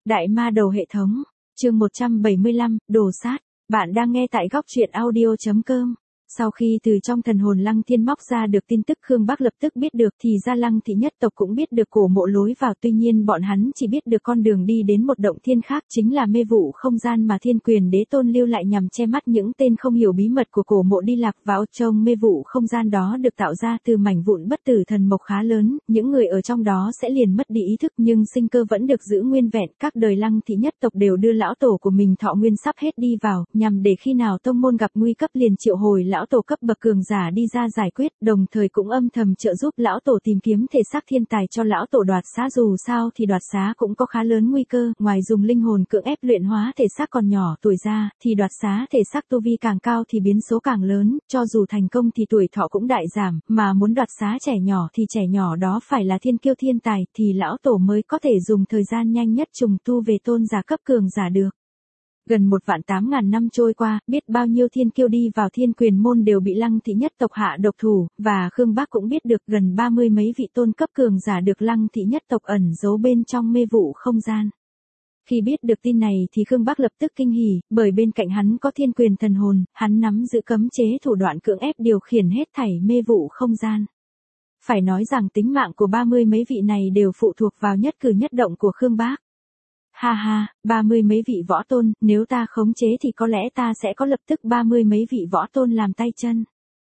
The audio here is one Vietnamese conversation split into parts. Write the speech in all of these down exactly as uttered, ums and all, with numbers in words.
Đại ma đầu hệ thống, chương một trăm bảy mươi lăm, đồ sát, bạn đang nghe tại góc truyện audio chấm com. Sau khi từ trong thần hồn Lăng Thiên móc ra được tin tức, Khương Bắc lập tức biết được, thì ra Lăng thị nhất tộc cũng biết được cổ mộ lối vào, tuy nhiên bọn hắn chỉ biết được con đường đi đến một động thiên khác, chính là mê vụ không gian mà Thiên Quyền Đế Tôn lưu lại nhằm che mắt những tên không hiểu bí mật của cổ mộ đi lạc vào. Trong mê vụ không gian đó được tạo ra từ mảnh vụn bất tử thần mộc khá lớn, những người ở trong đó sẽ liền mất đi ý thức nhưng sinh cơ vẫn được giữ nguyên vẹn. Các đời Lăng thị nhất tộc đều đưa lão tổ của mình thọ nguyên sắp hết đi vào, nhằm để khi nào tông môn gặp nguy cấp liền triệu hồi lão tổ cấp bậc cường giả đi ra giải quyết, đồng thời cũng âm thầm trợ giúp lão tổ tìm kiếm thể xác thiên tài cho lão tổ đoạt xá. Dù sao thì đoạt xá cũng có khá lớn nguy cơ, ngoài dùng linh hồn cưỡng ép luyện hóa thể xác còn nhỏ tuổi ra, thì đoạt xá thể xác tu vi càng cao thì biến số càng lớn, cho dù thành công thì tuổi thọ cũng đại giảm, mà muốn đoạt xá trẻ nhỏ thì trẻ nhỏ đó phải là thiên kiêu thiên tài, thì lão tổ mới có thể dùng thời gian nhanh nhất trùng tu về tôn giả cấp cường giả được. Gần một vạn tám ngàn năm trôi qua, biết bao nhiêu thiên kiêu đi vào Thiên Quyền môn đều bị Lăng thị nhất tộc hạ độc thủ, và Khương Bắc cũng biết được gần ba mươi mấy vị tôn cấp cường giả được Lăng thị nhất tộc ẩn giấu bên trong mê vụ không gian. Khi biết được tin này thì Khương Bắc lập tức kinh hỉ, bởi bên cạnh hắn có Thiên Quyền thần hồn, hắn nắm giữ cấm chế thủ đoạn cưỡng ép điều khiển hết thảy mê vụ không gian. Phải nói rằng tính mạng của ba mươi mấy vị này đều phụ thuộc vào nhất cử nhất động của Khương Bắc. Ha ha, ba mươi mấy vị võ tôn, nếu ta khống chế thì có lẽ ta sẽ có lập tức ba mươi mấy vị võ tôn làm tay chân.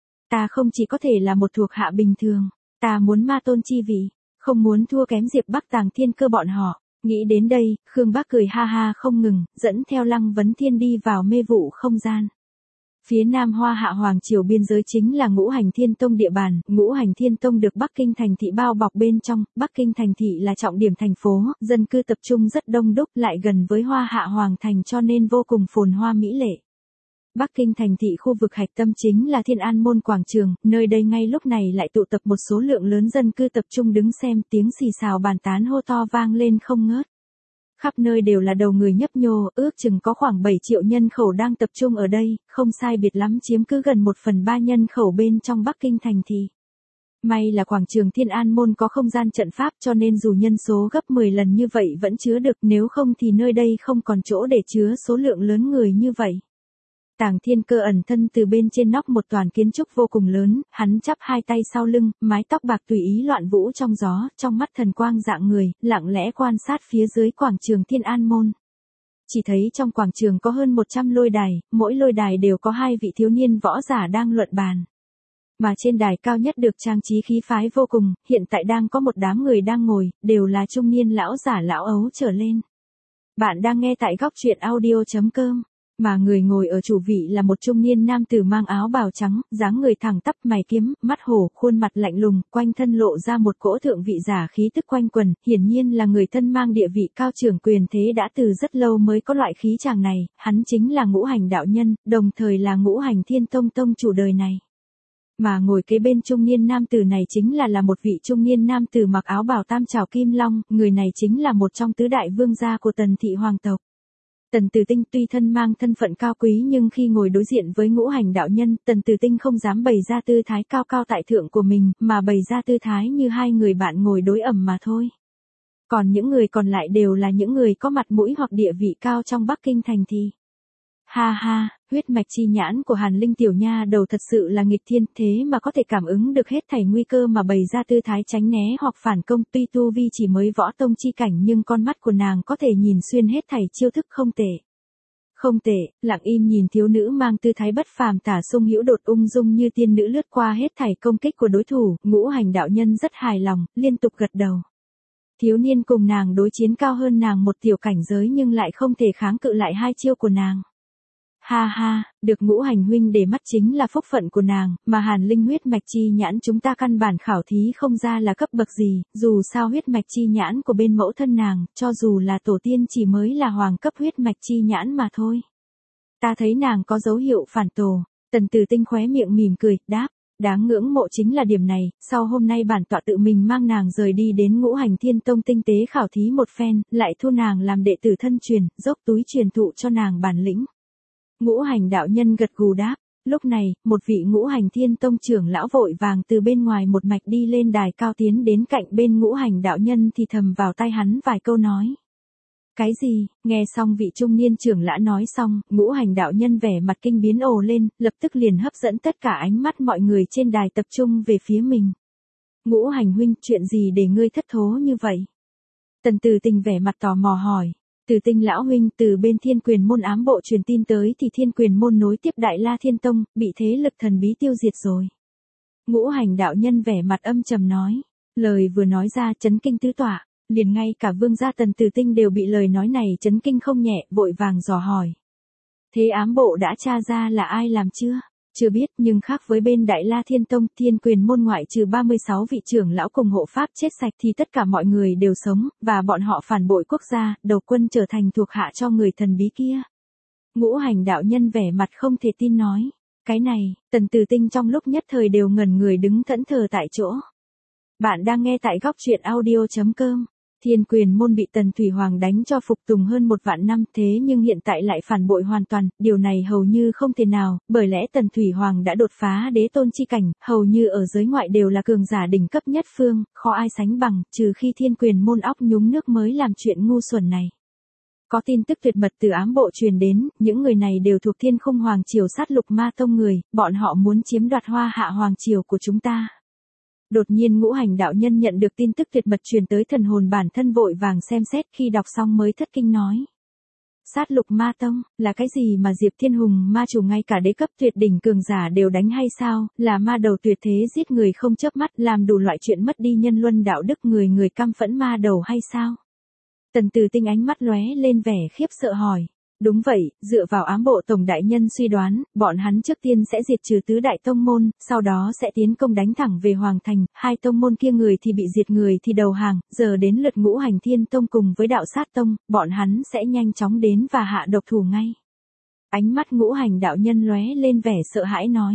Ta không chỉ có thể là một thuộc hạ bình thường, ta muốn ma tôn chi vị, không muốn thua kém Diệp Bắc Tàng Thiên Cơ bọn họ. Nghĩ đến đây, Khương Bắc cười ha ha không ngừng, dẫn theo Lăng Vấn Thiên đi vào mê vụ không gian. Phía Nam Hoa Hạ Hoàng Triều biên giới chính là Ngũ Hành Thiên Tông địa bàn, Ngũ Hành Thiên Tông được Bắc Kinh thành thị bao bọc bên trong, Bắc Kinh thành thị là trọng điểm thành phố, dân cư tập trung rất đông đúc, lại gần với Hoa Hạ Hoàng thành cho nên vô cùng phồn hoa mỹ lệ. Bắc Kinh thành thị khu vực hạch tâm chính là Thiên An Môn quảng trường, nơi đây ngay lúc này lại tụ tập một số lượng lớn dân cư tập trung đứng xem, tiếng xì xào bàn tán hô to vang lên không ngớt. Khắp nơi đều là đầu người nhấp nhô, ước chừng có khoảng bảy triệu nhân khẩu đang tập trung ở đây, không sai biệt lắm chiếm cứ gần một phần ba nhân khẩu bên trong Bắc Kinh thành thị. May là quảng trường Thiên An Môn có không gian trận pháp cho nên dù nhân số gấp mười lần như vậy vẫn chứa được, nếu không thì nơi đây không còn chỗ để chứa số lượng lớn người như vậy. Tàng Thiên Cơ ẩn thân từ bên trên nóc một toàn kiến trúc vô cùng lớn, hắn chắp hai tay sau lưng, mái tóc bạc tùy ý loạn vũ trong gió, trong mắt thần quang dạng người, lặng lẽ quan sát phía dưới quảng trường Thiên An Môn. Chỉ thấy trong quảng trường có hơn một trăm lôi đài, mỗi lôi đài đều có hai vị thiếu niên võ giả đang luận bàn. Mà trên đài cao nhất được trang trí khí phái vô cùng, hiện tại đang có một đám người đang ngồi, đều là trung niên lão giả lão ấu trở lên. Bạn đang nghe tại góc truyện audio chấm com. Mà người ngồi ở chủ vị là một trung niên nam tử mang áo bào trắng, dáng người thẳng tắp, mày kiếm, mắt hổ, khuôn mặt lạnh lùng, quanh thân lộ ra một cỗ thượng vị giả khí tức quanh quần, hiển nhiên là người thân mang địa vị cao trưởng quyền thế đã từ rất lâu mới có loại khí chàng này, hắn chính là Ngũ Hành đạo nhân, đồng thời là Ngũ Hành Thiên Tông tông chủ đời này. Mà ngồi kế bên trung niên nam tử này chính là là một vị trung niên nam tử mặc áo bào tam trảo kim long, người này chính là một trong tứ đại vương gia của Tần thị hoàng tộc. Tần Tử Tinh tuy thân mang thân phận cao quý nhưng khi ngồi đối diện với Ngũ Hành đạo nhân, Tần Tử Tinh không dám bày ra tư thái cao cao tại thượng của mình, mà bày ra tư thái như hai người bạn ngồi đối ẩm mà thôi. Còn những người còn lại đều là những người có mặt mũi hoặc địa vị cao trong Bắc Kinh thành thị. Ha ha, huyết mạch chi nhãn của Hàn Linh tiểu nha đầu thật sự là nghịch thiên, thế mà có thể cảm ứng được hết thảy nguy cơ mà bày ra tư thái tránh né hoặc phản công, tuy tu vi chỉ mới võ tông chi cảnh nhưng con mắt của nàng có thể nhìn xuyên hết thảy chiêu thức, không tệ. Không tệ, lặng im nhìn thiếu nữ mang tư thái bất phàm tả sung hữu đột ung dung như tiên nữ lướt qua hết thảy công kích của đối thủ, Ngũ Hành đạo nhân rất hài lòng, liên tục gật đầu. Thiếu niên cùng nàng đối chiến cao hơn nàng một tiểu cảnh giới nhưng lại không thể kháng cự lại hai chiêu của nàng. Ha ha, được Ngũ Hành huynh để mắt chính là phúc phận của nàng, mà Hàn Linh huyết mạch chi nhãn chúng ta căn bản khảo thí không ra là cấp bậc gì, dù sao huyết mạch chi nhãn của bên mẫu thân nàng, cho dù là tổ tiên chỉ mới là hoàng cấp huyết mạch chi nhãn mà thôi. Ta thấy nàng có dấu hiệu phản tổ, Tần Tử Tinh khóe miệng mỉm cười, đáp, đáng ngưỡng mộ chính là điểm này, sau hôm nay bản tọa tự mình mang nàng rời đi đến Ngũ Hành Thiên Tông tinh tế khảo thí một phen, lại thu nàng làm đệ tử thân truyền, dốc túi truyền thụ cho nàng bản lĩnh. Ngũ Hành đạo nhân gật gù đáp, lúc này, một vị Ngũ Hành Thiên Tông trưởng lão vội vàng từ bên ngoài một mạch đi lên đài cao tiến đến cạnh bên Ngũ Hành đạo nhân thì thầm vào tai hắn vài câu nói. Cái gì? Nghe xong vị trung niên trưởng lão nói xong, Ngũ Hành đạo nhân vẻ mặt kinh biến ồ lên, lập tức liền hấp dẫn tất cả ánh mắt mọi người trên đài tập trung về phía mình. Ngũ Hành huynh, chuyện gì để ngươi thất thố như vậy? Tần Từ Tình vẻ mặt tò mò hỏi. Từ Tinh lão huynh, từ bên Thiên Quyền môn ám bộ truyền tin tới thì Thiên Quyền môn nối tiếp Đại La Thiên Tông, bị thế lực thần bí tiêu diệt rồi. Ngũ Hành đạo nhân vẻ mặt âm trầm nói. Lời vừa nói ra chấn kinh tứ tọa, liền ngay cả vương gia Tần Từ Tinh đều bị lời nói này chấn kinh không nhẹ, vội vàng dò hỏi. Thế ám bộ đã tra ra là ai làm chưa? Chưa biết, nhưng khác với bên Đại La Thiên Tông, Thiên Quyền môn ngoại trừ ba mươi sáu vị trưởng lão cùng hộ pháp chết sạch thì tất cả mọi người đều sống, và bọn họ phản bội quốc gia, đầu quân trở thành thuộc hạ cho người thần bí kia. Ngũ Hành đạo nhân vẻ mặt không thể tin nói. Cái này, Tần Từ Tinh trong lúc nhất thời đều ngẩn người đứng thẫn thờ tại chỗ. Bạn đang nghe tại góc truyện audio chấm com. Thiên Quyền môn bị Tần Thủy Hoàng đánh cho phục tùng hơn một vạn năm, thế nhưng hiện tại lại phản bội hoàn toàn, điều này hầu như không thể nào, bởi lẽ Tần Thủy Hoàng đã đột phá đế tôn chi cảnh, hầu như ở giới ngoại đều là cường giả đỉnh cấp nhất phương, khó ai sánh bằng, trừ khi Thiên Quyền môn óc nhúng nước mới làm chuyện ngu xuẩn này. Có tin tức tuyệt mật từ ám bộ truyền đến, những người này đều thuộc Thiên Khung Hoàng triều sát lục ma tông người, bọn họ muốn chiếm đoạt Hoa Hạ Hoàng triều của chúng ta. Đột nhiên Ngũ Hành đạo nhân nhận được tin tức tuyệt mật truyền tới thần hồn bản thân vội vàng xem xét, khi đọc xong mới thất kinh nói. Sát lục ma tông, là cái gì mà Diệp Thiên Hùng ma chủ ngay cả đế cấp tuyệt đỉnh cường giả đều đánh hay sao, là ma đầu tuyệt thế giết người không chớp mắt, làm đủ loại chuyện mất đi nhân luân đạo đức, người người căm phẫn ma đầu hay sao? Tần Từ Tinh ánh mắt lóe lên vẻ khiếp sợ hỏi. Đúng vậy, dựa vào ám bộ tổng đại nhân suy đoán, bọn hắn trước tiên sẽ diệt trừ tứ đại tông môn, sau đó sẽ tiến công đánh thẳng về Hoàng Thành, hai tông môn kia người thì bị diệt người thì đầu hàng, giờ đến lượt Ngũ Hành Thiên Tông cùng với Đạo Sát Tông, bọn hắn sẽ nhanh chóng đến và hạ độc thủ ngay. Ánh mắt Ngũ Hành đạo nhân lóe lên vẻ sợ hãi nói.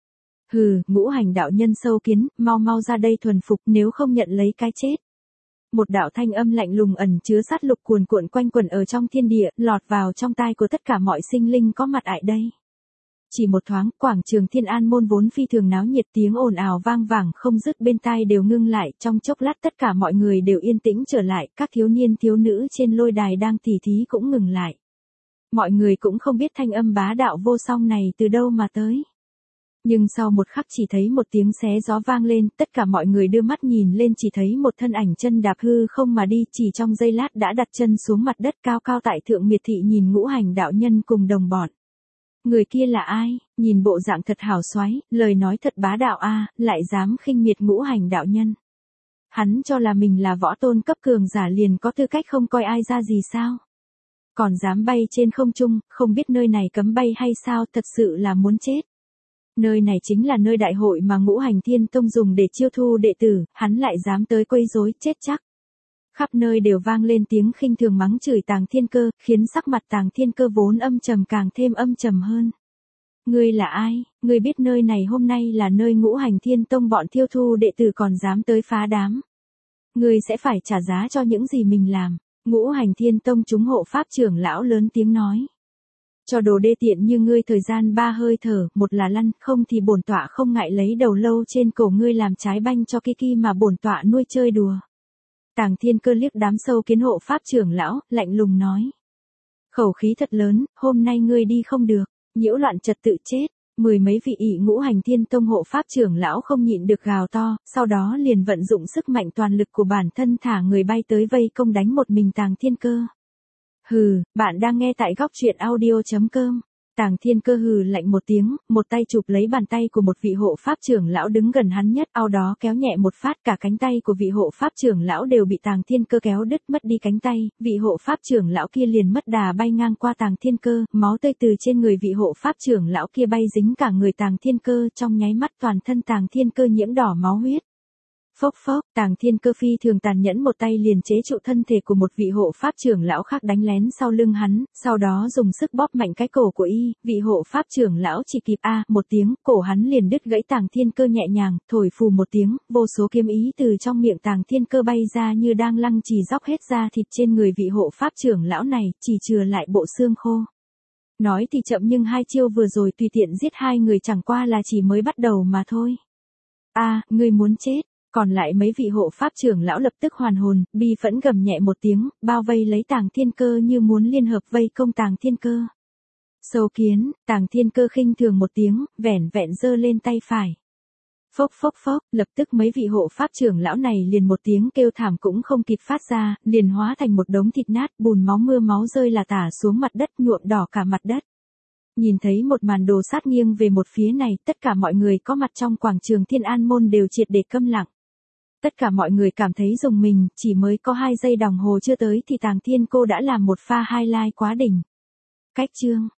Hừ, Ngũ Hành đạo nhân sâu kiến, mau mau ra đây thuần phục, nếu không nhận lấy cái chết. Một đạo thanh âm lạnh lùng ẩn chứa sát lục cuồn cuộn quanh quẩn ở trong thiên địa, lọt vào trong tai của tất cả mọi sinh linh có mặt tại đây. Chỉ một thoáng, quảng trường Thiên An môn vốn phi thường náo nhiệt, tiếng ồn ào vang vẳng không dứt bên tai đều ngưng lại, trong chốc lát tất cả mọi người đều yên tĩnh trở lại, các thiếu niên thiếu nữ trên lôi đài đang tỉ thí cũng ngừng lại. Mọi người cũng không biết thanh âm bá đạo vô song này từ đâu mà tới. Nhưng sau một khắc chỉ thấy một tiếng xé gió vang lên, tất cả mọi người đưa mắt nhìn lên chỉ thấy một thân ảnh chân đạp hư không mà đi, chỉ trong giây lát đã đặt chân xuống mặt đất cao cao tại thượng miệt thị nhìn Ngũ Hành đạo nhân cùng đồng bọn. Người kia là ai? Nhìn bộ dạng thật hào xoái, lời nói thật bá đạo a, lại dám khinh miệt Ngũ Hành đạo nhân. Hắn cho là mình là võ tôn cấp cường giả liền có tư cách không coi ai ra gì sao? Còn dám bay trên không trung, không biết nơi này cấm bay hay sao, thật sự là muốn chết. Nơi này chính là nơi đại hội mà Ngũ Hành Thiên Tông dùng để chiêu thu đệ tử, hắn lại dám tới quấy rối, chết chắc. Khắp nơi đều vang lên tiếng khinh thường mắng chửi Tàng Thiên Cơ, khiến sắc mặt Tàng Thiên Cơ vốn âm trầm càng thêm âm trầm hơn. Ngươi là ai? Ngươi biết nơi này hôm nay là nơi Ngũ Hành Thiên Tông bọn thiêu thu đệ tử còn dám tới phá đám. Ngươi sẽ phải trả giá cho những gì mình làm. Ngũ Hành Thiên Tông chúng hộ pháp trưởng lão lớn tiếng nói. Cho đồ đê tiện như ngươi thời gian ba hơi thở, một là lăn, không thì bổn tọa không ngại lấy đầu lâu trên cổ ngươi làm trái banh cho Kiki mà bổn tọa nuôi chơi đùa. Tàng Thiên Cơ liếc đám sâu kiến hộ pháp trưởng lão, lạnh lùng nói. Khẩu khí thật lớn, hôm nay ngươi đi không được, nhiễu loạn trật tự chết. Mười mấy vị ỷ Ngũ Hành Thiên Tông hộ pháp trưởng lão không nhịn được gào to, sau đó liền vận dụng sức mạnh toàn lực của bản thân thả người bay tới vây công đánh một mình Tàng Thiên Cơ. Hừ, bạn đang nghe tại góc truyện audio chấm com. Tàng Thiên Cơ hừ lạnh một tiếng, một tay chụp lấy bàn tay của một vị hộ pháp trưởng lão đứng gần hắn nhất, sau đó kéo nhẹ một phát, cả cánh tay của vị hộ pháp trưởng lão đều bị Tàng Thiên Cơ kéo đứt, mất đi cánh tay, vị hộ pháp trưởng lão kia liền mất đà bay ngang qua Tàng Thiên Cơ, máu tươi từ trên người vị hộ pháp trưởng lão kia bay dính cả người Tàng Thiên Cơ, trong nháy mắt toàn thân Tàng Thiên Cơ nhiễm đỏ máu huyết. Phốc phốc, Tàng Thiên Cơ phi thường tàn nhẫn một tay liền chế trụ thân thể của một vị hộ pháp trưởng lão khác đánh lén sau lưng hắn, sau đó dùng sức bóp mạnh cái cổ của y, vị hộ pháp trưởng lão chỉ kịp a một tiếng, cổ hắn liền đứt gãy. Tàng Thiên Cơ nhẹ nhàng, thổi phù một tiếng, vô số kiếm ý từ trong miệng Tàng Thiên Cơ bay ra như đang lăng trì róc hết da thịt trên người vị hộ pháp trưởng lão này, chỉ chừa lại bộ xương khô. Nói thì chậm nhưng hai chiêu vừa rồi tùy tiện giết hai người chẳng qua là chỉ mới bắt đầu mà thôi. A, ngươi muốn chết. Còn lại mấy vị hộ pháp trưởng lão lập tức hoàn hồn, bi phẫn gầm nhẹ một tiếng, bao vây lấy Tàng Thiên Cơ như muốn liên hợp vây công Tàng Thiên Cơ. Sâu kiến, Tàng Thiên Cơ khinh thường một tiếng, vẻn vẹn giơ lên tay phải. Phốc phốc phốc, lập tức mấy vị hộ pháp trưởng lão này liền một tiếng kêu thảm cũng không kịp phát ra, liền hóa thành một đống thịt nát, bùn máu mưa máu rơi là tả xuống mặt đất, nhuộm đỏ cả mặt đất. Nhìn thấy một màn đồ sát nghiêng về một phía này, tất cả mọi người có mặt trong quảng trường Thiên An Môn đều triệt để câm lặng. Tất cả mọi người cảm thấy rùng mình, chỉ mới có hai giây đồng hồ chưa tới thì Tàng Thiên Cô đã làm một pha highlight quá đỉnh. Cách chương